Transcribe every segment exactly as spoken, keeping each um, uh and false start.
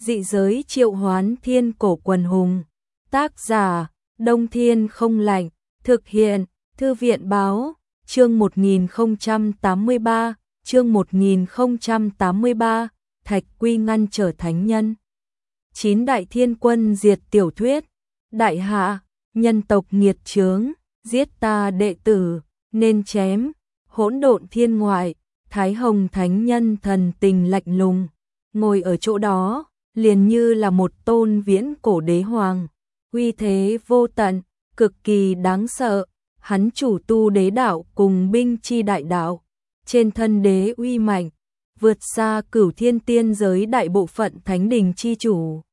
Dị giới triệu hoán thiên cổ quần hùng. Tác giả, Đông Thiên không lạnh. Thực hiện, Thư viện báo. Chương một nghìn không trăm tám mươi ba, chương một nghìn không trăm tám mươi ba, Thạch Quy ngăn trở thánh nhân. Chín đại thiên quân diệt tiểu thuyết. Đại hạ, nhân tộc nghiệt chướng, giết ta đệ tử, nên chém. Hỗn độn thiên ngoại, Thái Hồng thánh nhân thần tình lạnh lùng, ngồi ở chỗ đó, liền như là một tôn viễn cổ đế hoàng, uy thế vô tận, cực kỳ đáng sợ. Hắn chủ tu đế đạo cùng binh chi đại đạo, trên thân đế uy mạnh, vượt xa cửu thiên tiên giới đại bộ phận thánh đình chi chủ.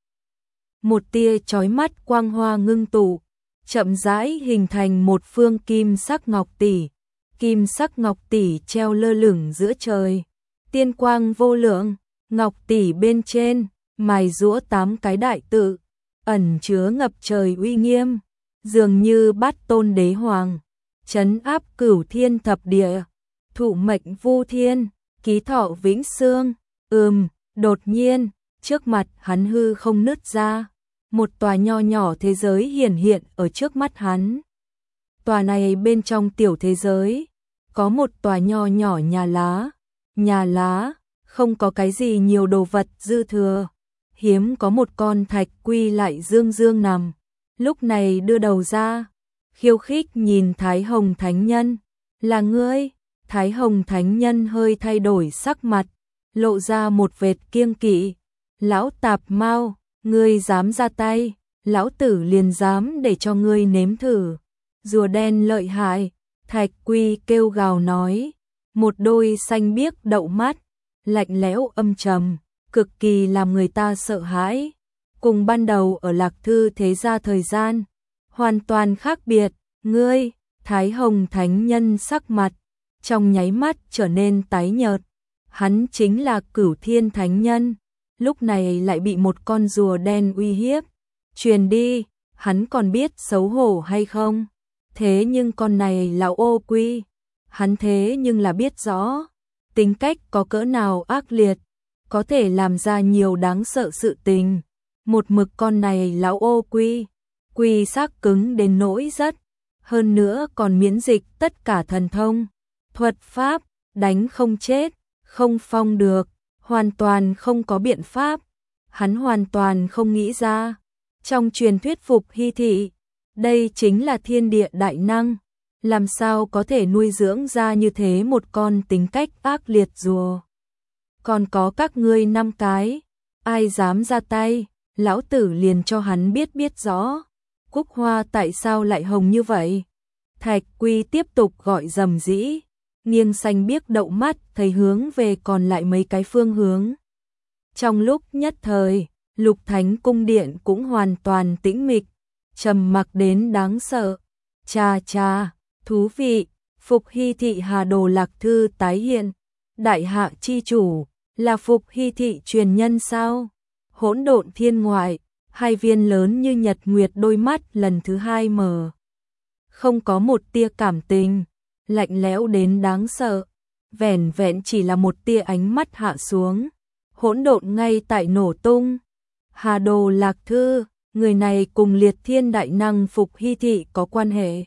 Một tia chói mắt quang hoa ngưng tụ, chậm rãi hình thành một phương kim sắc ngọc tỷ. Kim sắc ngọc tỷ treo lơ lửng giữa trời, tiên quang vô lượng, ngọc tỷ bên trên mài giũa tám cái đại tự, ẩn chứa ngập trời uy nghiêm, dường như bát tôn đế hoàng, trấn áp cửu thiên thập địa, thụ mệnh vu thiên, ký thọ vĩnh xương. Ừm, đột nhiên, trước mặt hắn hư không nứt ra, một tòa nho nhỏ thế giới hiển hiện ở trước mắt hắn. Tòa này bên trong tiểu thế giới, có một tòa nho nhỏ nhà lá, nhà lá, không có cái gì nhiều đồ vật dư thừa, hiếm có một con thạch quy lại dương dương nằm, lúc này đưa đầu ra, khiêu khích nhìn Thái Hồng thánh nhân, là ngươi? Thái Hồng thánh nhân hơi thay đổi sắc mặt, lộ ra một vệt kiêng kỵ, lão tạp mau, ngươi dám ra tay, lão tử liền dám để cho ngươi nếm thử, rùa đen lợi hại. Thạch Quy kêu gào nói, một đôi xanh biếc đậu mắt, lạnh lẽo âm trầm, cực kỳ làm người ta sợ hãi, cùng ban đầu ở Lạc Thư thế gia thời gian, hoàn toàn khác biệt. Ngươi, Thái Hồng thánh nhân sắc mặt, trong nháy mắt trở nên tái nhợt, hắn chính là Cửu Thiên thánh nhân, lúc này lại bị một con rùa đen uy hiếp, truyền đi, hắn còn biết xấu hổ hay không? Thế nhưng con này là ô quy, hắn thế nhưng là biết rõ, tính cách có cỡ nào ác liệt, có thể làm ra nhiều đáng sợ sự tình. Một mực con này lão ô quy, quy xác cứng đến nỗi rất, hơn nữa còn miễn dịch tất cả thần thông, thuật pháp, đánh không chết, không phong được, hoàn toàn không có biện pháp, hắn hoàn toàn không nghĩ ra. Trong truyền thuyết Phục Hy Thị, đây chính là thiên địa đại năng, làm sao có thể nuôi dưỡng ra như thế một con tính cách ác liệt rùa. Còn có các ngươi năm cái, ai dám ra tay, lão tử liền cho hắn biết biết rõ. Cúc hoa tại sao lại hồng như vậy? Thạch Quy tiếp tục gọi rầm rĩ, nghiêng xanh biếc đậu mắt thấy hướng về còn lại mấy cái phương hướng. Trong lúc nhất thời, Lục Thánh cung điện cũng hoàn toàn tĩnh mịch, trầm mặc đến đáng sợ. Cha cha, thú vị, Phục Hy Thị Hà Đồ Lạc Thư tái hiện, đại hạ chi chủ, là Phục Hy Thị truyền nhân sao? Hỗn độn thiên ngoại, hai viên lớn như nhật nguyệt đôi mắt lần thứ hai mở. Không có một tia cảm tình, lạnh lẽo đến đáng sợ, vẻn vẹn chỉ là một tia ánh mắt hạ xuống, hỗn độn ngay tại nổ tung. Hà Đồ Lạc Thư, người này cùng liệt thiên đại năng Phục Hy Thị có quan hệ.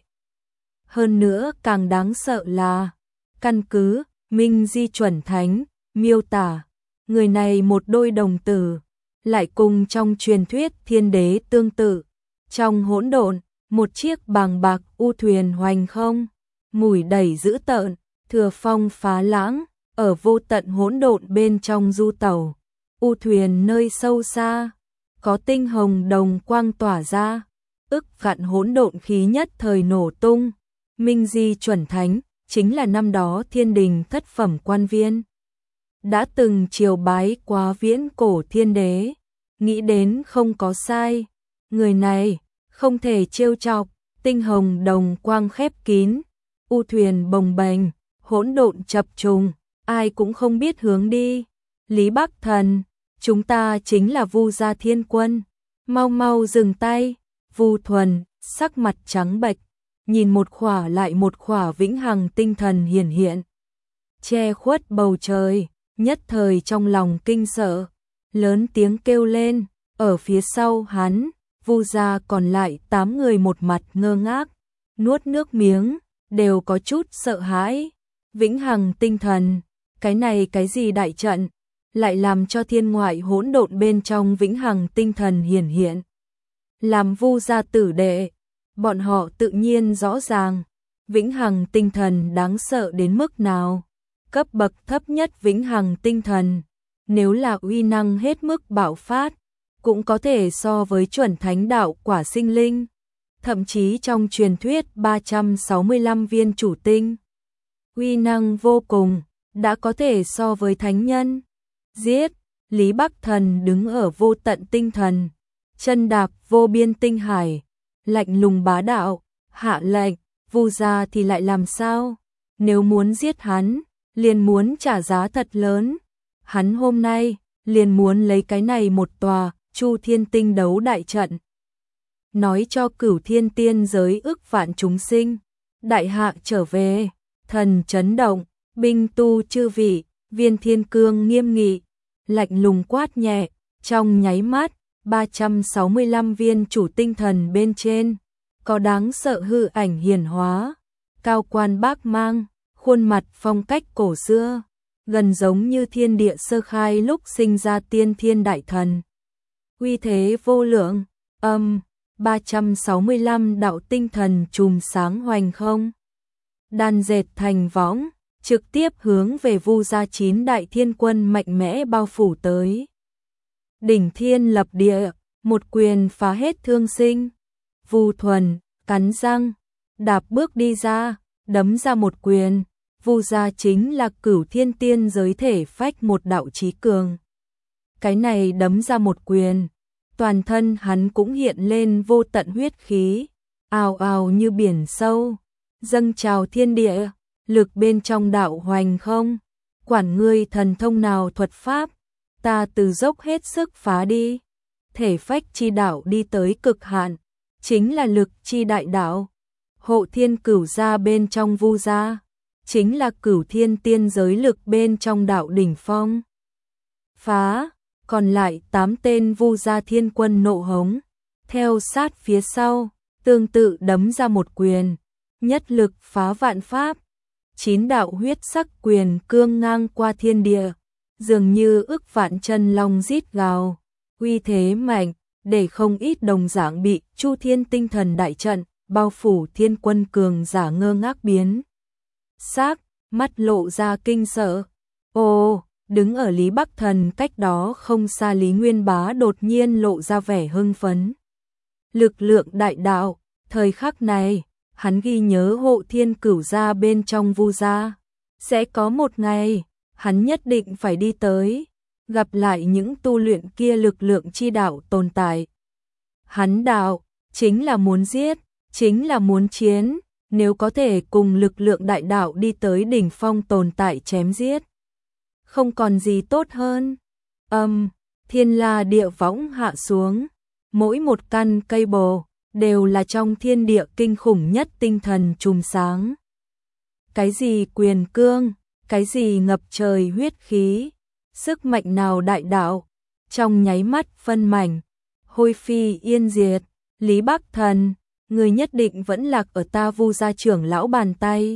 Hơn nữa càng đáng sợ là, căn cứ Minh Di chuẩn thánh miêu tả, người này một đôi đồng tử, lại cùng trong truyền thuyết thiên đế tương tự. Trong hỗn độn, một chiếc bàng bạc u thuyền hoành không, mùi đầy dữ tợn, thừa phong phá lãng, ở vô tận hỗn độn bên trong du tẩu. U thuyền nơi sâu xa, có tinh hồng đồng quang tỏa ra, ức vạn hỗn độn khí nhất thời nổ tung. Minh Di chuẩn thánh, chính là năm đó thiên đình thất phẩm quan viên, đã từng triều bái quá viễn cổ thiên đế, nghĩ đến không có sai, người này không thể trêu chọc. Tinh hồng đồng quang khép kín, u thuyền bồng bềnh, hỗn độn chập trùng, ai cũng không biết hướng đi. Lý Bắc Thần, chúng ta chính là Vu gia thiên quân, mau mau dừng tay. Vu Thuần sắc mặt trắng bệch, nhìn một khỏa lại một khỏa vĩnh hằng tinh thần hiển hiện, che khuất bầu trời, nhất thời trong lòng kinh sợ, lớn tiếng kêu lên, ở phía sau hắn, Vu gia còn lại tám người một mặt ngơ ngác, nuốt nước miếng, đều có chút sợ hãi. Vĩnh hằng tinh thần, cái này cái gì đại trận, lại làm cho thiên ngoại hỗn độn bên trong vĩnh hằng tinh thần hiển hiện. Làm Vu gia tử đệ, bọn họ tự nhiên rõ ràng, vĩnh hằng tinh thần đáng sợ đến mức nào. Cấp bậc thấp nhất vĩnh hằng tinh thần, nếu là uy năng hết mức bạo phát, cũng có thể so với chuẩn thánh đạo quả sinh linh. Thậm chí trong truyền thuyết ba trăm sáu mươi lăm viên chủ tinh, uy năng vô cùng, đã có thể so với thánh nhân. Giết, Lý Bắc Thần đứng ở vô tận tinh thần, chân đạp vô biên tinh hải, lạnh lùng bá đạo, hạ lệnh, Vu gia thì lại làm sao? Nếu muốn giết hắn, liền muốn trả giá thật lớn. Hắn hôm nay, liền muốn lấy cái này một tòa, Chu Thiên Tinh đấu đại trận. Nói cho cửu thiên tiên giới ức vạn chúng sinh, đại hạ trở về, thần chấn động, binh tu chư vị, Viên Thiên Cương nghiêm nghị, lạnh lùng quát nhẹ, trong nháy mắt, ba trăm sáu mươi lăm viên chủ tinh thần bên trên, có đáng sợ hư ảnh hiển hóa, cao quan bác mang, khuôn mặt phong cách cổ xưa, gần giống như thiên địa sơ khai lúc sinh ra tiên thiên đại thần. Uy thế vô lượng, âm, ba trăm sáu mươi lăm đạo tinh thần chùm sáng hoành không. Đan dệt thành võng, trực tiếp hướng về Vu gia chín đại thiên quân mạnh mẽ bao phủ tới. Đỉnh thiên lập địa, một quyền phá hết thương sinh. Vu Thuần, cắn răng, đạp bước đi ra, đấm ra một quyền. Vu gia chính là cửu thiên tiên giới thể phách một đạo chí cường. Cái này đấm ra một quyền, toàn thân hắn cũng hiện lên vô tận huyết khí, ào ào như biển sâu, dâng trào thiên địa, lực bên trong đạo hoành không, quản ngươi thần thông nào thuật pháp, ta từ dốc hết sức phá đi. Thể phách chi đạo đi tới cực hạn, chính là lực chi đại đạo. Hộ thiên cửu gia bên trong Vu gia, chính là cửu thiên tiên giới lực bên trong đạo đỉnh phong. Phá, còn lại tám tên Vu gia thiên quân nộ hống, theo sát phía sau, tương tự đấm ra một quyền, nhất lực phá vạn pháp. Chín đạo huyết sắc quyền cương ngang qua thiên địa, dường như ức vạn chân long rít gào, uy thế mạnh, để không ít đồng dạng bị Chu Thiên tinh thần đại trận bao phủ thiên quân cường giả ngơ ngác biến sắc, mắt lộ ra kinh sợ. Ồ, đứng ở Lý Bắc Thần cách đó không xa Lý Nguyên Bá đột nhiên lộ ra vẻ hưng phấn. Lực lượng đại đạo, thời khắc này, hắn ghi nhớ hộ thiên cửu gia bên trong Vu gia. Sẽ có một ngày, hắn nhất định phải đi tới, gặp lại những tu luyện kia lực lượng chi đạo tồn tại. Hắn đạo, chính là muốn giết, chính là muốn chiến, nếu có thể cùng lực lượng đại đạo đi tới đỉnh phong tồn tại chém giết. Không còn gì tốt hơn. Âm, thiên la địa võng hạ xuống, mỗi một căn cây bồ, đều là trong thiên địa kinh khủng nhất tinh thần chùm sáng. Cái gì quyền cương, cái gì ngập trời huyết khí, sức mạnh nào đại đạo, trong nháy mắt phân mảnh, hôi phi yên diệt. Lý Bắc Thần, người nhất định vẫn lạc ở ta Vu gia trưởng lão bàn tay.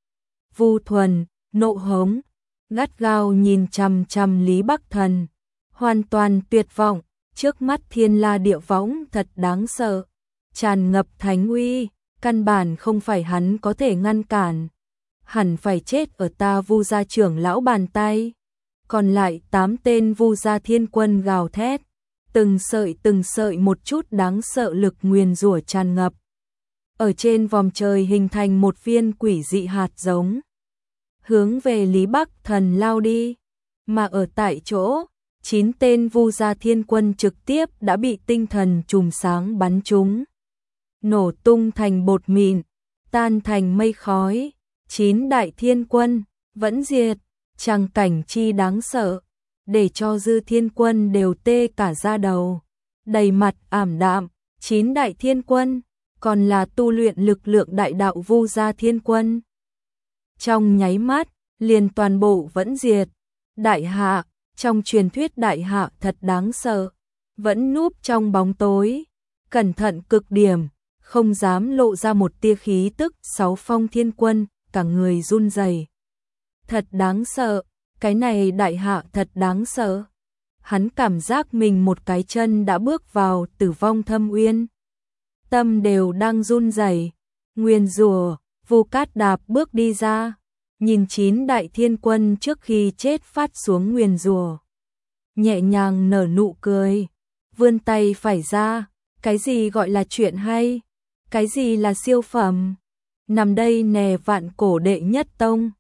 Vu Thuần, nộ hống, gắt gao nhìn chằm chằm Lý Bắc Thần, hoàn toàn tuyệt vọng, trước mắt thiên la địa võng thật đáng sợ, tràn ngập thánh uy, căn bản không phải hắn có thể ngăn cản, hẳn phải chết ở ta Vu gia trưởng lão bàn tay. Còn lại tám tên Vu gia thiên quân gào thét, từng sợi từng sợi một chút đáng sợ lực nguyền rủa tràn ngập, ở trên vòm trời hình thành một viên quỷ dị hạt giống, hướng về Lý Bắc Thần lao đi, mà ở tại chỗ, chín tên Vu gia thiên quân trực tiếp đã bị tinh thần chùm sáng bắn trúng, nổ tung thành bột mịn, tan thành mây khói. Chín đại thiên quân vẫn diệt, tràng cảnh chi đáng sợ, để cho dư thiên quân đều tê cả da đầu, đầy mặt ảm đạm. Chín đại thiên quân, còn là tu luyện lực lượng đại đạo Vu gia thiên quân, trong nháy mắt liền toàn bộ vẫn diệt. Đại hạ, Trong truyền thuyết đại hạ thật đáng sợ, vẫn núp trong bóng tối, cẩn thận cực điểm, không dám lộ ra một tia khí tức. Sáu Phong Thiên Quân, cả người run rẩy. Thật đáng sợ, cái này đại hạ thật đáng sợ. Hắn cảm giác mình một cái chân đã bước vào tử vong thâm uyên. Tâm đều đang run rẩy. Nguyền rủa, Vu Cát Đạp bước đi ra, nhìn chín đại thiên quân trước khi chết phát xuống nguyền rủa, nhẹ nhàng nở nụ cười, vươn tay phải ra. Cái gì gọi là chuyện hay? Cái gì là siêu phẩm? Nằm đây nè, vạn cổ đệ nhất tông.